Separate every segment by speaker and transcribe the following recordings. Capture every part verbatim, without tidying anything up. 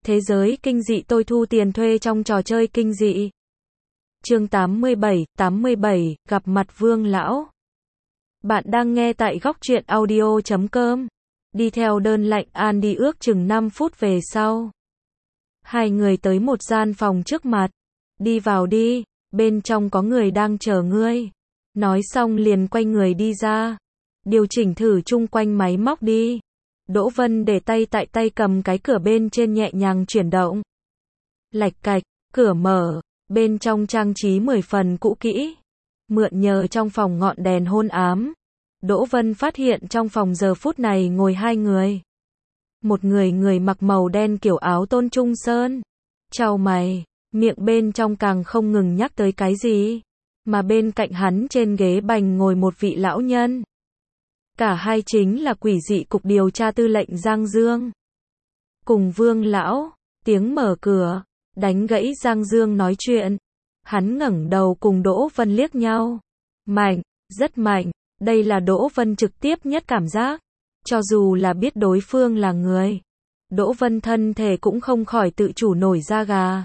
Speaker 1: Thế giới kinh dị tôi thu tiền thuê trong trò chơi kinh dị. Chương tám mươi bảy, tám mươi bảy, gặp mặt Vương lão. Bạn đang nghe tại góc truyện audio chấm com. Đi theo đơn lạnh An đi ước chừng năm phút về sau. Hai người tới một gian phòng trước mặt. Đi vào đi, bên trong có người đang chờ ngươi. Nói xong liền quay người đi ra. Điều chỉnh thử chung quanh máy móc đi. Đỗ Vân để tay tại tay cầm cái cửa bên trên nhẹ nhàng chuyển động. Lạch cạch, cửa mở, bên trong trang trí mười phần cũ kỹ. Mượn nhờ trong phòng ngọn đèn hôn ám. Đỗ Vân phát hiện trong phòng giờ phút này ngồi hai người. Một người người mặc màu đen kiểu áo Tôn Trung Sơn. Chau mày, miệng bên trong càng không ngừng nhắc tới cái gì. Mà bên cạnh hắn trên ghế bành ngồi một vị lão nhân. Cả hai chính là quỷ dị cục điều tra tư lệnh Giang Dương. Cùng Vương lão, tiếng mở cửa, đánh gãy Giang Dương nói chuyện. Hắn ngẩng đầu cùng Đỗ Vân liếc nhau. Mạnh, rất mạnh, đây là Đỗ Vân trực tiếp nhất cảm giác. Cho dù là biết đối phương là người, Đỗ Vân thân thể cũng không khỏi tự chủ nổi da gà.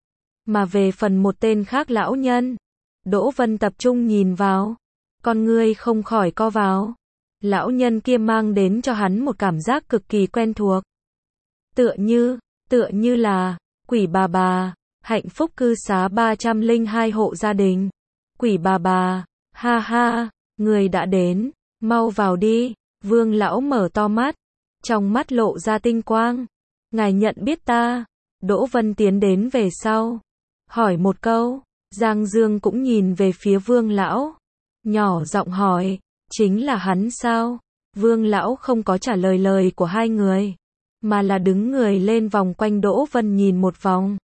Speaker 1: Mà về phần một tên khác lão nhân, Đỗ Vân tập trung nhìn vào, con ngươi không khỏi co vào. Lão nhân kia mang đến cho hắn một cảm giác cực kỳ quen thuộc. Tựa như, tựa như là, quỷ bà bà, hạnh phúc cư xá ba trăm lẻ hai hộ gia đình. Quỷ bà bà, ha ha, người đã đến, mau vào đi. Vương lão mở to mắt, trong mắt lộ ra tinh quang. Ngài nhận biết ta? Đỗ Vân tiến đến về sau, hỏi một câu. Giang Dương cũng nhìn về phía Vương lão, nhỏ giọng hỏi, chính là hắn sao? Vương lão không có trả lời lời của hai người, mà là đứng người lên vòng quanh Đỗ Vân nhìn một vòng.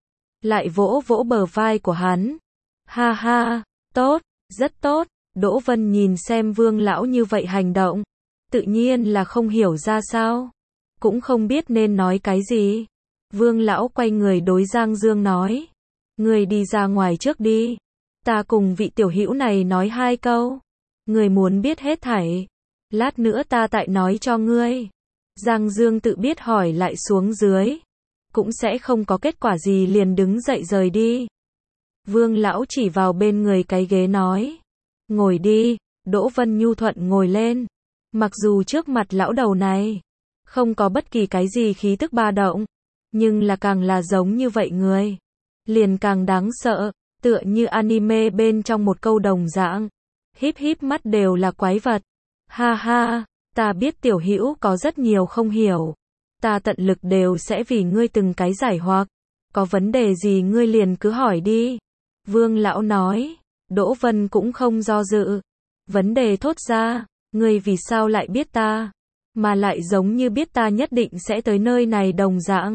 Speaker 1: Lại vỗ vỗ bờ vai của hắn. Ha ha, tốt, rất tốt. Đỗ Vân nhìn xem Vương lão như vậy hành động, tự nhiên là không hiểu ra sao, cũng không biết nên nói cái gì. Vương lão quay người đối Giang Dương nói, người đi ra ngoài trước đi, ta cùng vị tiểu hữu này nói hai câu. Người muốn biết hết thảy, lát nữa ta tại nói cho ngươi. Giang Dương tự biết hỏi lại xuống dưới, cũng sẽ không có kết quả gì liền đứng dậy rời đi. Vương lão chỉ vào bên người cái ghế nói, ngồi đi. Đỗ Vân nhu thuận ngồi lên. Mặc dù trước mặt lão đầu này không có bất kỳ cái gì khí tức ba động, nhưng là càng là giống như vậy người, liền càng đáng sợ, tựa như anime bên trong một câu đồng dạng. Híp híp mắt đều là quái vật. Ha ha, ta biết tiểu hữu có rất nhiều không hiểu. Ta tận lực đều sẽ vì ngươi từng cái giải hoặc. Có vấn đề gì ngươi liền cứ hỏi đi. Vương lão nói. Đỗ Vân cũng không do dự. Vấn đề thốt ra, ngươi vì sao lại biết ta? Mà lại giống như biết ta nhất định sẽ tới nơi này đồng dạng.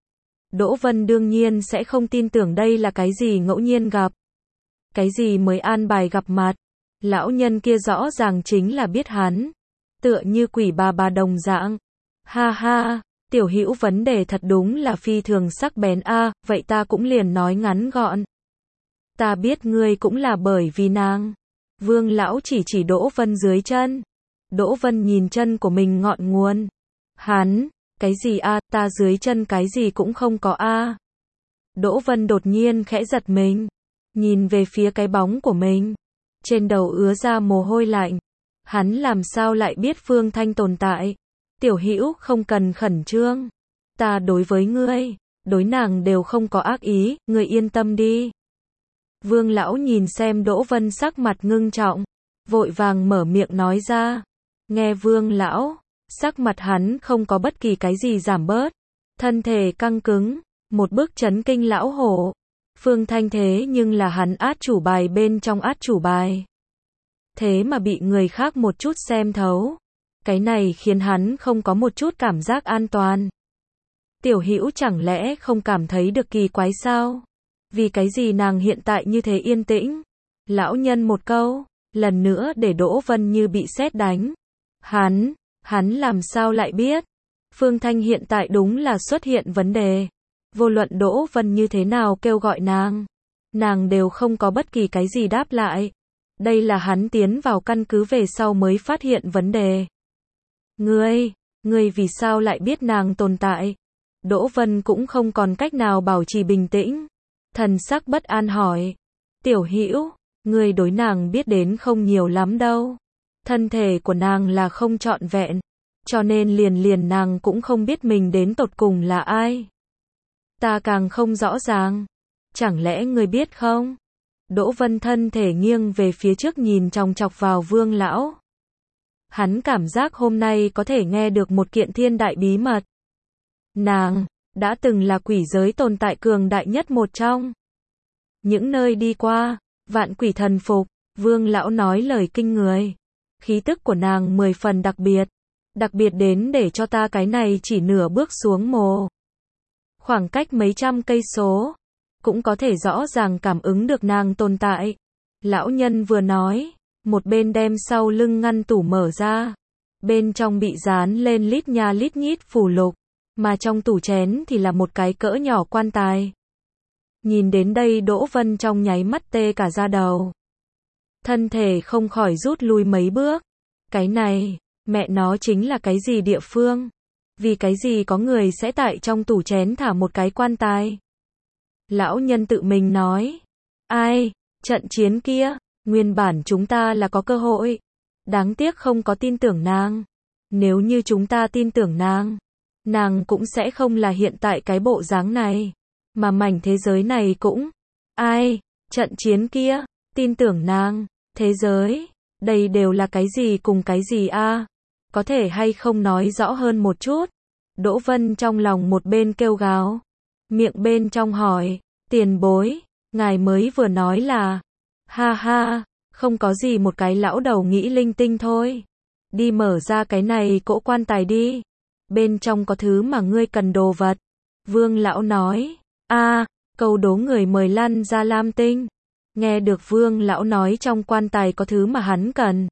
Speaker 1: Đỗ Vân đương nhiên sẽ không tin tưởng đây là cái gì ngẫu nhiên gặp. Cái gì mới an bài gặp mặt. Lão nhân kia rõ ràng chính là biết hắn. Tựa như quỷ bà bà đồng dạng. Ha ha, tiểu hữu vấn đề thật đúng là phi thường sắc bén a, à, vậy ta cũng liền nói ngắn gọn. Ta biết ngươi cũng là bởi vì nàng. Vương lão chỉ chỉ Đỗ Vân dưới chân. Đỗ Vân nhìn chân của mình ngọn nguồn. Hắn, cái gì a, à, ta dưới chân cái gì cũng không có a. À. Đỗ Vân đột nhiên khẽ giật mình, nhìn về phía cái bóng của mình. Trên đầu ứa ra mồ hôi lạnh. Hắn làm sao lại biết Phương Thanh tồn tại? Tiểu hữu không cần khẩn trương. Ta đối với ngươi, đối nàng đều không có ác ý, ngươi yên tâm đi. Vương lão nhìn xem Đỗ Vân sắc mặt ngưng trọng, vội vàng mở miệng nói ra. Nghe Vương lão, sắc mặt hắn không có bất kỳ cái gì giảm bớt, thân thể căng cứng, một bức chấn kinh lão hổ. Phương Thanh thế nhưng là hắn át chủ bài bên trong át chủ bài. Thế mà bị người khác một chút xem thấu. Cái này khiến hắn không có một chút cảm giác an toàn. Tiểu hữu chẳng lẽ không cảm thấy được kỳ quái sao? Vì cái gì nàng hiện tại như thế yên tĩnh? Lão nhân một câu, lần nữa để Đỗ Vân như bị sét đánh. Hắn, hắn làm sao lại biết? Phương Thanh hiện tại đúng là xuất hiện vấn đề. Vô luận Đỗ Vân như thế nào kêu gọi nàng, nàng đều không có bất kỳ cái gì đáp lại. Đây là hắn tiến vào căn cứ về sau mới phát hiện vấn đề. Ngươi, ngươi vì sao lại biết nàng tồn tại? Đỗ Vân cũng không còn cách nào bảo trì bình tĩnh. Thần sắc bất an hỏi. Tiểu Hữu, ngươi đối nàng biết đến không nhiều lắm đâu. Thân thể của nàng là không trọn vẹn. Cho nên liền liền nàng cũng không biết mình đến tột cùng là ai. Ta càng không rõ ràng. Chẳng lẽ ngươi biết không? Đỗ Vân thân thể nghiêng về phía trước nhìn chòng chọc vào Vương lão. Hắn cảm giác hôm nay có thể nghe được một kiện thiên đại bí mật. Nàng đã từng là quỷ giới tồn tại cường đại nhất một trong. Những nơi đi qua, vạn quỷ thần phục, Vương lão nói lời kinh người. Khí tức của nàng mười phần đặc biệt, đặc biệt đến để cho ta cái này chỉ nửa bước xuống mồ. Khoảng cách mấy trăm cây số, cũng có thể rõ ràng cảm ứng được nàng tồn tại. Lão nhân vừa nói, một bên đem sau lưng ngăn tủ mở ra. Bên trong bị dán lên lít nha lít nhít phù lục, mà trong tủ chén thì là một cái cỡ nhỏ quan tài. Nhìn đến đây Đỗ Vân trong nháy mắt tê cả da đầu. Thân thể không khỏi rút lui mấy bước. Cái này, mẹ nó chính là cái gì địa phương? Vì cái gì có người sẽ tại trong tủ chén thả một cái quan tài? Lão nhân tự mình nói. Ai, trận chiến kia, nguyên bản chúng ta là có cơ hội. Đáng tiếc không có tin tưởng nàng. Nếu như chúng ta tin tưởng nàng, nàng cũng sẽ không là hiện tại cái bộ dáng này. Mà mảnh thế giới này cũng. Ai, trận chiến kia, tin tưởng nàng, thế giới, đây đều là cái gì cùng cái gì a? Có thể hay không nói rõ hơn một chút? Đỗ Vân trong lòng một bên kêu gào, miệng bên trong hỏi, tiền bối, ngài mới vừa nói là, ha ha, không có gì, một cái lão đầu nghĩ linh tinh thôi. Đi mở ra cái này cỗ quan tài đi. Bên trong có thứ mà ngươi cần đồ vật. Vương lão nói, a, câu đố người mời lăn ra Lam Tinh. Nghe được Vương lão nói trong quan tài có thứ mà hắn cần.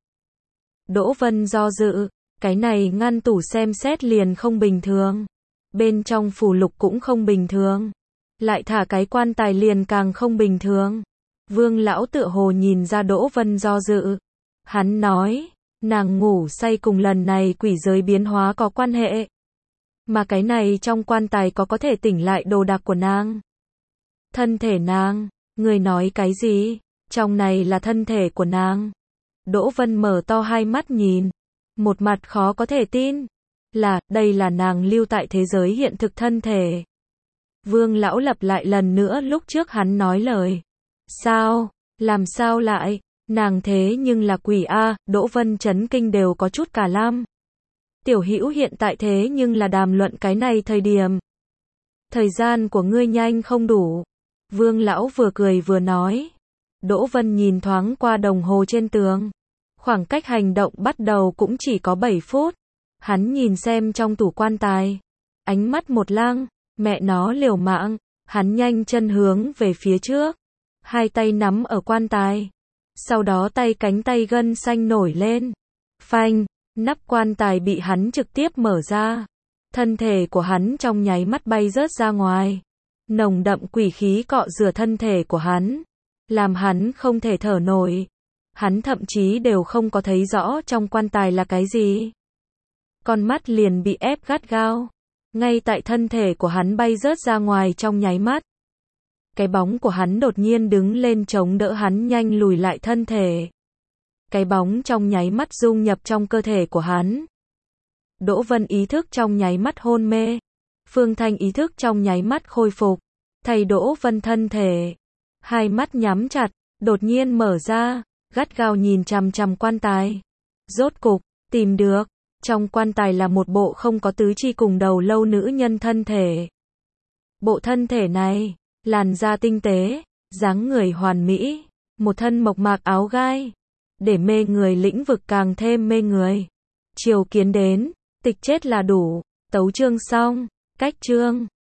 Speaker 1: Đỗ Vân do dự, cái này ngăn tủ xem xét liền không bình thường. Bên trong phù lục cũng không bình thường. Lại thả cái quan tài liền càng không bình thường. Vương lão tựa hồ nhìn ra Đỗ Vân do dự. Hắn nói, nàng ngủ say cùng lần này quỷ giới biến hóa có quan hệ. Mà cái này trong quan tài có có thể tỉnh lại đồ đạc của nàng. Thân thể nàng, người nói cái gì? Trong này là thân thể của nàng. Đỗ Vân mở to hai mắt nhìn. Một mặt khó có thể tin. Là, đây là nàng lưu tại thế giới hiện thực thân thể. Vương lão lặp lại lần nữa lúc trước hắn nói lời. Sao? Làm sao lại? Nàng thế nhưng là quỷ a, Đỗ Vân chấn kinh đều có chút cả lam. Tiểu Hữu hiện tại thế nhưng là đàm luận cái này thời điểm. Thời gian của ngươi nhanh không đủ. Vương lão vừa cười vừa nói. Đỗ Vân nhìn thoáng qua đồng hồ trên tường. Khoảng cách hành động bắt đầu cũng chỉ có bảy phút. Hắn nhìn xem trong tủ quan tài. Ánh mắt một lang, mẹ nó liều mạng. Hắn nhanh chân hướng về phía trước. Hai tay nắm ở quan tài. Sau đó tay cánh tay gân xanh nổi lên. Phanh, nắp quan tài bị hắn trực tiếp mở ra. Thân thể của hắn trong nháy mắt bay rớt ra ngoài. Nồng đậm quỷ khí cọ rửa thân thể của hắn. Làm hắn không thể thở nổi. Hắn thậm chí đều không có thấy rõ trong quan tài là cái gì. Con mắt liền bị ép gắt gao. Ngay tại thân thể của hắn bay rớt ra ngoài trong nháy mắt. Cái bóng của hắn đột nhiên đứng lên chống đỡ hắn nhanh lùi lại thân thể. Cái bóng trong nháy mắt dung nhập trong cơ thể của hắn. Đỗ Vân ý thức trong nháy mắt hôn mê. Phương Thanh ý thức trong nháy mắt khôi phục. Thay Đỗ Vân thân thể. Hai mắt nhắm chặt, đột nhiên mở ra, gắt gao nhìn chằm chằm quan tài. Rốt cục, tìm được. Trong quan tài là một bộ không có tứ chi cùng đầu lâu nữ nhân thân thể. Bộ thân thể này, làn da tinh tế, dáng người hoàn mỹ, một thân mộc mạc áo gai, để mê người lĩnh vực càng thêm mê người. Chiều kiến đến, tịch chết là đủ, tấu chương xong, cách chương.